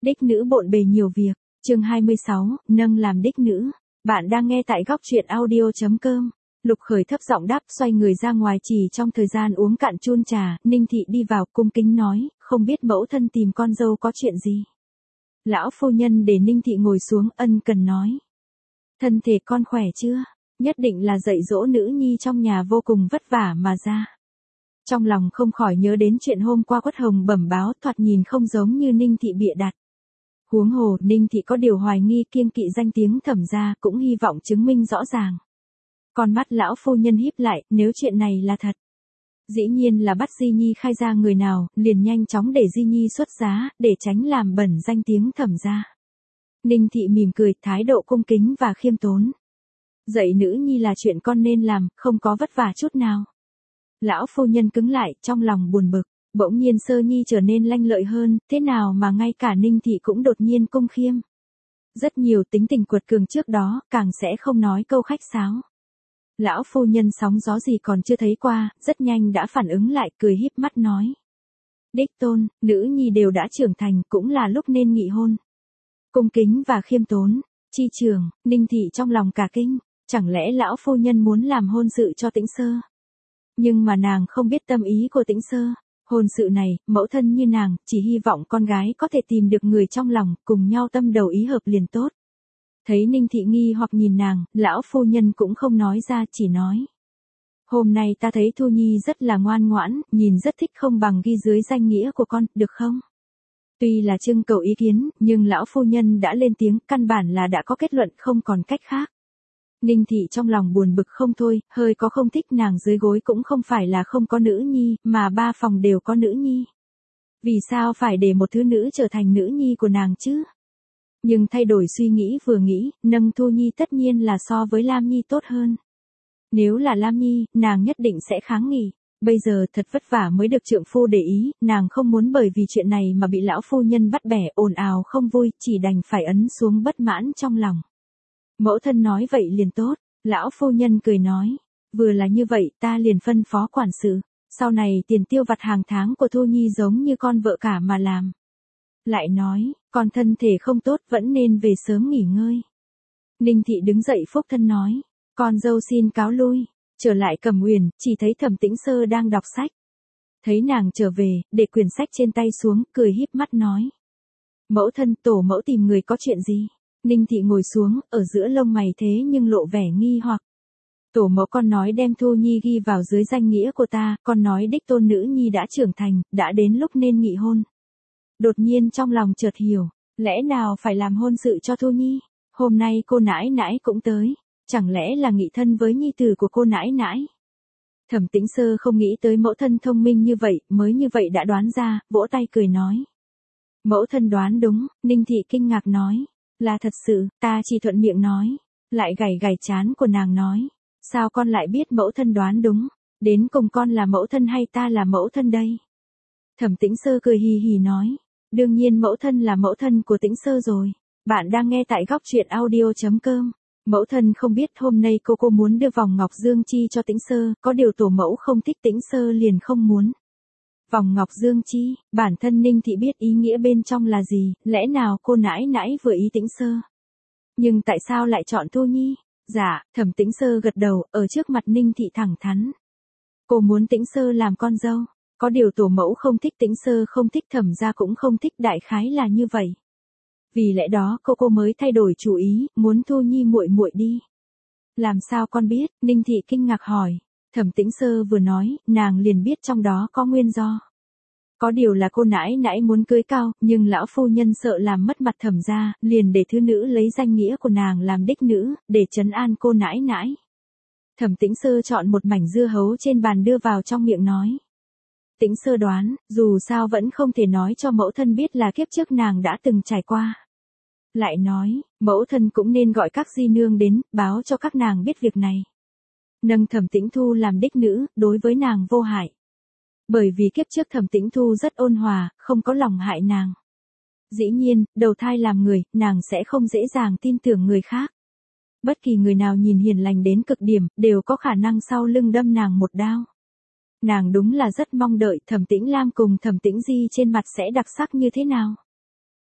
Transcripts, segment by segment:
Đích nữ bộn bề nhiều việc, chương 26, nâng làm đích nữ. Bạn đang nghe tại góc truyện audio.com. Lục Khởi thấp giọng đáp, xoay người ra ngoài. Chỉ trong thời gian uống cạn chun trà, Ninh Thị đi vào cung kính nói, không biết mẫu thân tìm con dâu có chuyện gì. Lão phu nhân để Ninh Thị ngồi xuống, ân cần nói. Thân thể con khỏe chưa? Nhất định là dạy dỗ nữ nhi trong nhà vô cùng vất vả mà ra. Trong lòng không khỏi nhớ đến chuyện hôm qua Quất Hồng bẩm báo, thoạt nhìn không giống như Ninh Thị bịa đặt. Huống hồ, Ninh Thị có điều hoài nghi, kiêng kỵ danh tiếng Thẩm gia, cũng hy vọng chứng minh rõ ràng. Con mắt lão phu nhân híp lại, nếu chuyện này là thật, dĩ nhiên là bắt Di Nhi khai ra người nào, liền nhanh chóng để Di Nhi xuất giá, để tránh làm bẩn danh tiếng Thẩm gia. Ninh Thị mỉm cười, thái độ cung kính và khiêm tốn. Dạy nữ nhi là chuyện con nên làm, không có vất vả chút nào. Lão phu nhân cứng lại, trong lòng buồn bực, bỗng nhiên Sơ Nhi trở nên lanh lợi hơn, thế nào mà ngay cả Ninh Thị cũng đột nhiên cung khiêm. Rất nhiều tính tình quật cường trước đó, càng sẽ không nói câu khách sáo. Lão phu nhân sóng gió gì còn chưa thấy qua, rất nhanh đã phản ứng lại, cười híp mắt nói. Đích tôn, nữ nhi đều đã trưởng thành, cũng là lúc nên nghị hôn. Cung kính và khiêm tốn, chi trường, Ninh Thị trong lòng cả kinh, chẳng lẽ lão phu nhân muốn làm hôn sự cho Tĩnh Sơ? Nhưng mà nàng không biết tâm ý của Tĩnh Sơ. Hôn sự này, mẫu thân như nàng, chỉ hy vọng con gái có thể tìm được người trong lòng, cùng nhau tâm đầu ý hợp liền tốt. Thấy Ninh Thị nghi hoặc nhìn nàng, lão phu nhân cũng không nói ra, chỉ nói. Hôm nay ta thấy Thu Nhi rất là ngoan ngoãn, nhìn rất thích, không bằng ghi dưới danh nghĩa của con, được không? Tuy là trưng cầu ý kiến, nhưng lão phu nhân đã lên tiếng, căn bản là đã có kết luận, không còn cách khác. Ninh Thị trong lòng buồn bực không thôi, hơi có không thích, nàng dưới gối cũng không phải là không có nữ nhi, mà 3 phòng đều có nữ nhi. Vì sao phải để một thứ nữ trở thành nữ nhi của nàng chứ? Nhưng thay đổi suy nghĩ vừa nghĩ, nâng Thu Nhi tất nhiên là so với Lam Nhi tốt hơn. Nếu là Lam Nhi, nàng nhất định sẽ kháng nghị. Bây giờ thật vất vả mới được trượng phu để ý, nàng không muốn bởi vì chuyện này mà bị lão phu nhân bắt bẻ, ồn ào không vui, chỉ đành phải ấn xuống bất mãn trong lòng. Mẫu thân nói vậy liền tốt, lão phu nhân cười nói, vừa là như vậy ta liền phân phó quản sự, sau này tiền tiêu vặt hàng tháng của Thu Nhi giống như con vợ cả mà làm. Lại nói, con thân thể không tốt vẫn nên về sớm nghỉ ngơi. Ninh Thị đứng dậy phúc thân nói, con dâu xin cáo lui, trở lại Cẩm Uyển, chỉ thấy Thẩm Tĩnh Sơ đang đọc sách. Thấy nàng trở về, để quyển sách trên tay xuống, cười híp mắt nói. Mẫu thân, tổ mẫu tìm người có chuyện gì? Ninh Thị ngồi xuống, ở giữa lông mày thế nhưng lộ vẻ nghi hoặc. Tổ mẫu, con nói đem Thu Nhi ghi vào dưới danh nghĩa của ta, con nói đích tôn nữ nhi đã trưởng thành, đã đến lúc nên nghị hôn. Đột nhiên trong lòng chợt hiểu, lẽ nào phải làm hôn sự cho Thu Nhi? Hôm nay cô nãi nãi cũng tới, chẳng lẽ là nghị thân với nhi tử của cô nãi nãi? Thẩm Tĩnh Sơ không nghĩ tới mẫu thân thông minh như vậy, mới như vậy đã đoán ra, vỗ tay cười nói. Mẫu thân đoán đúng, Ninh Thị kinh ngạc nói. Là thật sự, ta chỉ thuận miệng nói. Lại gảy gảy trán của nàng nói. Sao con lại biết mẫu thân đoán đúng? Đến cùng con là mẫu thân hay ta là mẫu thân đây? Thẩm Tĩnh Sơ cười hì hì nói. Đương nhiên mẫu thân là mẫu thân của Tĩnh Sơ rồi. Bạn đang nghe tại góc truyện audio.com. Mẫu thân không biết hôm nay cô muốn đưa vòng ngọc dương chi cho Tĩnh Sơ, có điều tổ mẫu không thích Tĩnh Sơ liền không muốn. Vòng ngọc dương chi, bản thân Ninh Thị biết ý nghĩa bên trong là gì, lẽ nào cô nãi nãi vừa ý Tĩnh Sơ? Nhưng tại sao lại chọn Thu Nhi? Dạ, Thẩm Tĩnh Sơ gật đầu, ở trước mặt Ninh Thị thẳng thắn. Cô muốn Tĩnh Sơ làm con dâu, có điều tổ mẫu không thích Tĩnh Sơ, không thích Thẩm gia cũng không thích, đại khái là như vậy. Vì lẽ đó cô mới thay đổi chủ ý, muốn Thu Nhi muội muội đi. Làm sao con biết? Ninh Thị kinh ngạc hỏi. Thẩm Tĩnh Sơ vừa nói, nàng liền biết trong đó có nguyên do. Có điều là cô nãi nãi muốn cưới cao, nhưng lão phu nhân sợ làm mất mặt Thẩm gia, liền để thứ nữ lấy danh nghĩa của nàng làm đích nữ, để trấn an cô nãi nãi. Thẩm Tĩnh Sơ chọn một mảnh dưa hấu trên bàn đưa vào trong miệng nói. Tĩnh Sơ đoán, dù sao vẫn không thể nói cho mẫu thân biết là kiếp trước nàng đã từng trải qua. Lại nói, mẫu thân cũng nên gọi các di nương đến, báo cho các nàng biết việc này. Nâng Thẩm Tĩnh Thu làm đích nữ, đối với nàng vô hại. Bởi vì kiếp trước Thẩm Tĩnh Thu rất ôn hòa, không có lòng hại nàng. Dĩ nhiên, đầu thai làm người, nàng sẽ không dễ dàng tin tưởng người khác. Bất kỳ người nào nhìn hiền lành đến cực điểm, đều có khả năng sau lưng đâm nàng một đao. Nàng đúng là rất mong đợi Thẩm Tĩnh Lam cùng Thẩm Tĩnh Di trên mặt sẽ đặc sắc như thế nào.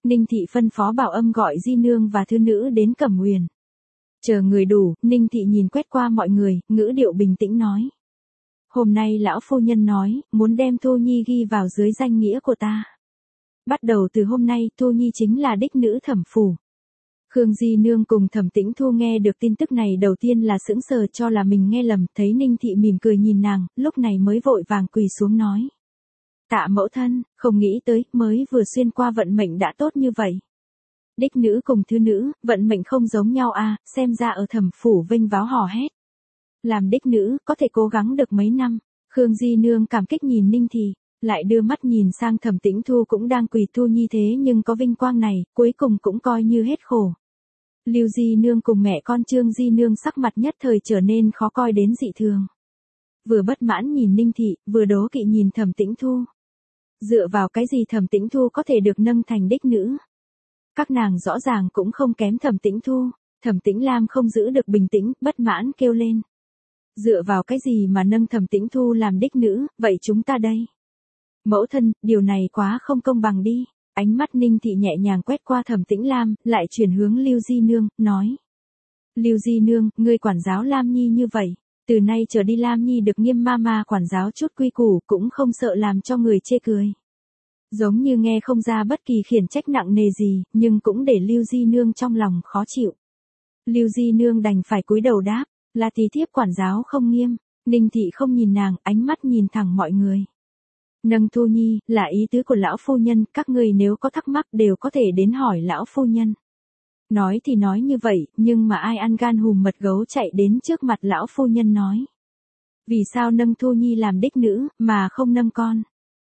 Ninh thị phân phó bảo âm gọi di nương và thư nữ đến Cẩm Uyển. Chờ người đủ, Ninh thị nhìn quét qua mọi người, ngữ điệu bình tĩnh nói. Hôm nay lão phu nhân nói, muốn đem Thu Nhi ghi vào dưới danh nghĩa của ta. Bắt đầu từ hôm nay, Thu Nhi chính là đích nữ Thẩm phủ. Khương Di Nương cùng Thẩm Tĩnh Thu nghe được tin tức này đầu tiên là sững sờ cho là mình nghe lầm, thấy Ninh thị mỉm cười nhìn nàng, lúc này mới vội vàng quỳ xuống nói. Tạ mẫu thân, không nghĩ tới, mới vừa xuyên qua vận mệnh đã tốt như vậy. Đích nữ cùng thư nữ, vận mệnh không giống nhau à, xem ra ở Thẩm phủ vinh váo hò hét. Làm đích nữ, có thể cố gắng được mấy năm. Khương Di Nương cảm kích nhìn Ninh thị, lại đưa mắt nhìn sang Thẩm Tĩnh Thu cũng đang quỳ Thu Nhi thế nhưng có vinh quang này, cuối cùng cũng coi như hết khổ. Lưu Di Nương cùng mẹ con Trương Di Nương sắc mặt nhất thời trở nên khó coi đến dị thường. Vừa bất mãn nhìn Ninh thị, vừa đố kỵ nhìn Thẩm Tĩnh Thu. Dựa vào cái gì Thẩm Tĩnh Thu có thể được nâng thành đích nữ? Các nàng rõ ràng cũng không kém Thẩm Tĩnh Thu. Thẩm Tĩnh Lam không giữ được bình tĩnh, bất mãn kêu lên. Dựa vào cái gì mà nâng Thẩm Tĩnh Thu làm đích nữ, vậy chúng ta đây? Mẫu thân, điều này quá không công bằng đi. Ánh mắt Ninh thị nhẹ nhàng quét qua Thẩm Tĩnh Lam, lại chuyển hướng Lưu Di Nương, nói. Lưu Di Nương, ngươi quản giáo Lam Nhi như vậy. Từ nay trở đi Lam Nhi được nghiêm ma quản giáo chút quy củ, cũng không sợ làm cho người chê cười. Giống như nghe không ra bất kỳ khiển trách nặng nề gì, nhưng cũng để Lưu Di Nương trong lòng khó chịu. Lưu Di Nương đành phải cúi đầu đáp, là tí thiếp quản giáo không nghiêm. Ninh thị không nhìn nàng, ánh mắt nhìn thẳng mọi người. Nâng Thu Nhi, là ý tứ của lão phu nhân, các người nếu có thắc mắc đều có thể đến hỏi lão phu nhân. Nói thì nói như vậy, nhưng mà ai ăn gan hùm mật gấu chạy đến trước mặt lão phu nhân nói. Vì sao nâng Thu Nhi làm đích nữ, mà không nâng con?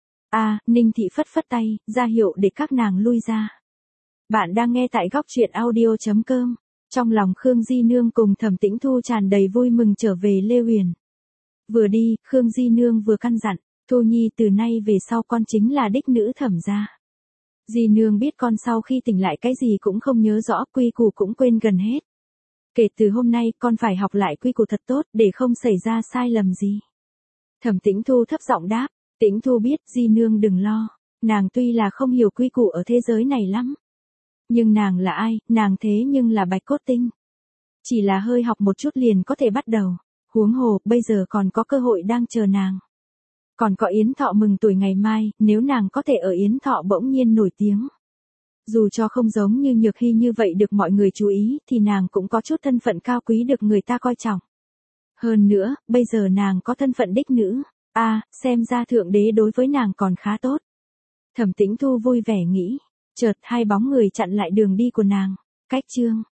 Ninh thị phất phất tay, ra hiệu để các nàng lui ra. Bạn đang nghe tại góc truyện audio.com. Trong lòng Khương Di Nương cùng Thẩm Tĩnh Thu tràn đầy vui mừng trở về Lê Uyển. Vừa đi, Khương Di Nương vừa căn dặn, Thu Nhi từ nay về sau con chính là đích nữ Thẩm gia. Di Nương biết con sau khi tỉnh lại cái gì cũng không nhớ rõ, quy củ cũng quên gần hết. Kể từ hôm nay con phải học lại quy củ thật tốt để không xảy ra sai lầm gì. Thẩm Tĩnh Thu thấp giọng đáp, Tĩnh Thu biết Di Nương đừng lo, nàng tuy là không hiểu quy củ ở thế giới này lắm. Nhưng nàng là ai, nàng thế nhưng là Bạch Cốt Tinh. Chỉ là hơi học một chút liền có thể bắt đầu, huống hồ bây giờ còn có cơ hội đang chờ nàng. Còn có yến thọ mừng tuổi ngày mai, nếu nàng có thể ở yến thọ bỗng nhiên nổi tiếng. Dù cho không giống như Nhược Hy như vậy được mọi người chú ý, thì nàng cũng có chút thân phận cao quý được người ta coi trọng. Hơn nữa, bây giờ nàng có thân phận đích nữ. Xem ra thượng đế đối với nàng còn khá tốt. Thẩm Tĩnh Thu vui vẻ nghĩ, chợt hai bóng người chặn lại đường đi của nàng. Cách chương